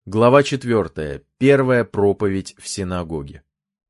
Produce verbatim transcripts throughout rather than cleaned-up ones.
Глава четвертая. Первая проповедь в синагоге.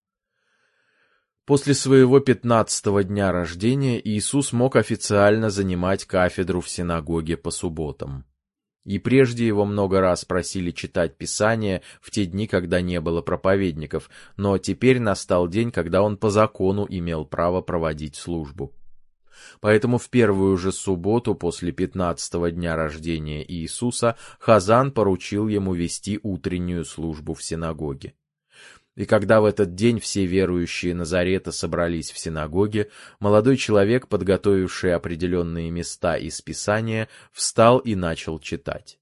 После своего пятнадцатого дня рождения Иисус мог официально занимать кафедру в синагоге по субботам. И прежде его много раз просили читать Писание в те дни, когда не было проповедников, но теперь настал день, когда он по закону имел право проводить службу. Поэтому в первую же субботу после пятнадцатого дня рождения Иисуса Хазан поручил ему вести утреннюю службу в синагоге. И когда в этот день все верующие Назарета собрались в синагоге, молодой человек, подготовивший определенные места из Писания, встал и начал читать.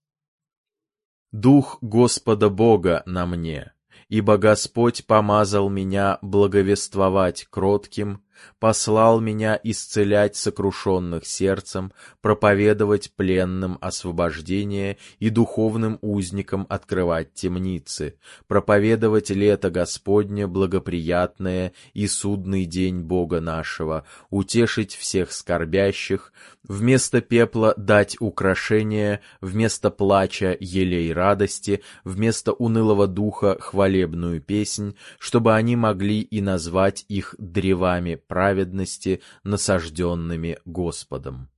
«Дух Господа Бога на мне, ибо Господь помазал меня благовествовать кротким, послал меня исцелять сокрушенных сердцем, проповедовать пленным освобождение и духовным узникам открывать темницы, проповедовать лето Господне благоприятное и судный день Бога нашего, утешить всех скорбящих, вместо пепла дать украшение, вместо плача елей радости, вместо унылого духа хвалебную песнь, чтобы они могли и назвать их древами праведности, насажденными Господом.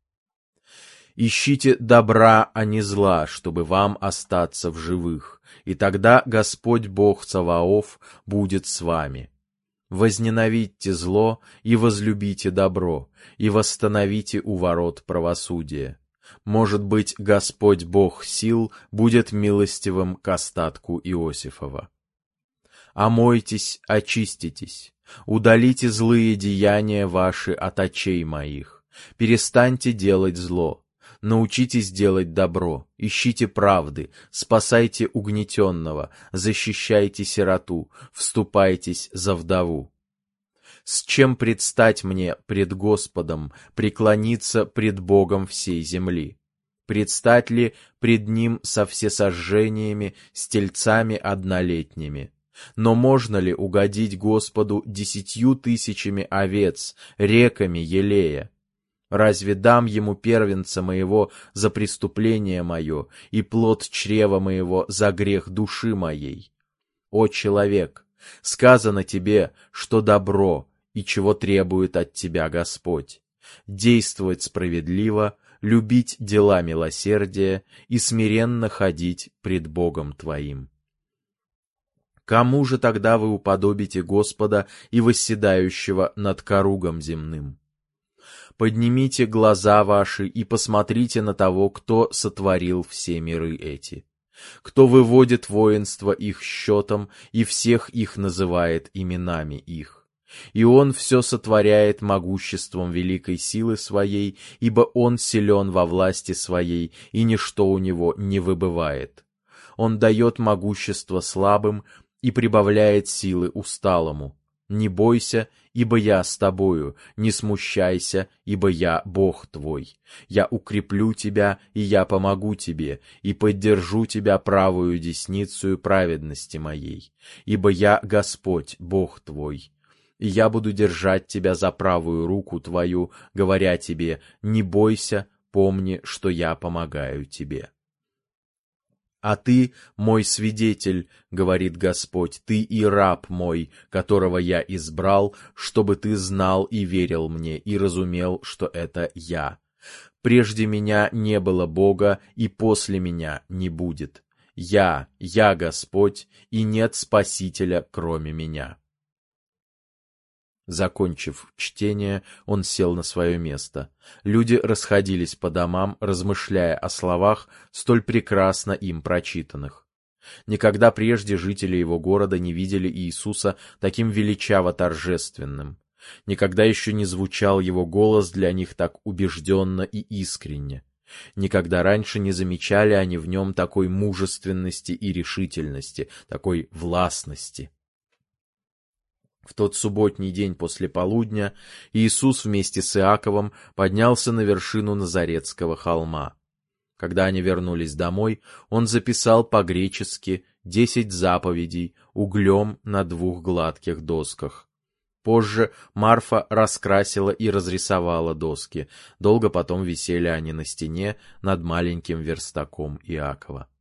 Ищите добра, а не зла, чтобы вам остаться в живых, и тогда Господь Бог Цаваоф будет с вами. Возненавидьте зло и возлюбите добро, и восстановите у ворот правосудие. Может быть, Господь Бог сил будет милостивым к остатку Иосифова. Омойтесь, очиститесь, удалите злые деяния ваши от очей моих, перестаньте делать зло, научитесь делать добро, ищите правды, спасайте угнетенного, защищайте сироту, вступайтесь за вдову. С чем предстать мне пред Господом, преклониться пред Богом всей земли? Предстать ли пред Ним со всесожжениями, с тельцами однолетними? Но можно ли угодить Господу десятью тысячами овец, реками елея? Разве дам ему первенца моего за преступление мое и плод чрева моего за грех души моей? О человек, сказано тебе, что добро и чего требует от тебя Господь: действовать справедливо, любить дела милосердия и смиренно ходить пред Богом твоим. Кому же тогда вы уподобите Господа и восседающего над коругом земным? Поднимите глаза ваши и посмотрите на того, кто сотворил все миры эти, кто выводит воинство их счетом и всех их называет именами их. И Он все сотворяет могуществом великой силы Своей, ибо Он силен во власти Своей, и ничто у Него не выбывает. Он дает могущество слабым и прибавляет силы усталому. Не бойся, ибо я с тобою, не смущайся, ибо я Бог твой. Я укреплю тебя, и я помогу тебе, и поддержу тебя правую десницею праведности моей, ибо я Господь, Бог твой. И я буду держать тебя за правую руку твою, говоря тебе: не бойся, помни, что я помогаю тебе. «А ты, мой свидетель, — говорит Господь, — ты и раб мой, которого я избрал, чтобы ты знал и верил мне, и разумел, что это я. Прежде меня не было Бога, и после меня не будет. Я, я Господь, и нет Спасителя, кроме меня». Закончив чтение, он сел на свое место. Люди расходились по домам, размышляя о словах, столь прекрасно им прочитанных. Никогда прежде жители его города не видели Иисуса таким величаво торжественным. Никогда еще не звучал его голос для них так убежденно и искренне. Никогда раньше не замечали они в нем такой мужественности и решительности, такой властности. В тот субботний день после полудня Иисус вместе с Иаковом поднялся на вершину Назаретского холма. Когда они вернулись домой, он записал по-гречески десять заповедей углем на двух гладких досках. Позже Марфа раскрасила и разрисовала доски. Долго потом висели они на стене над маленьким верстаком Иакова.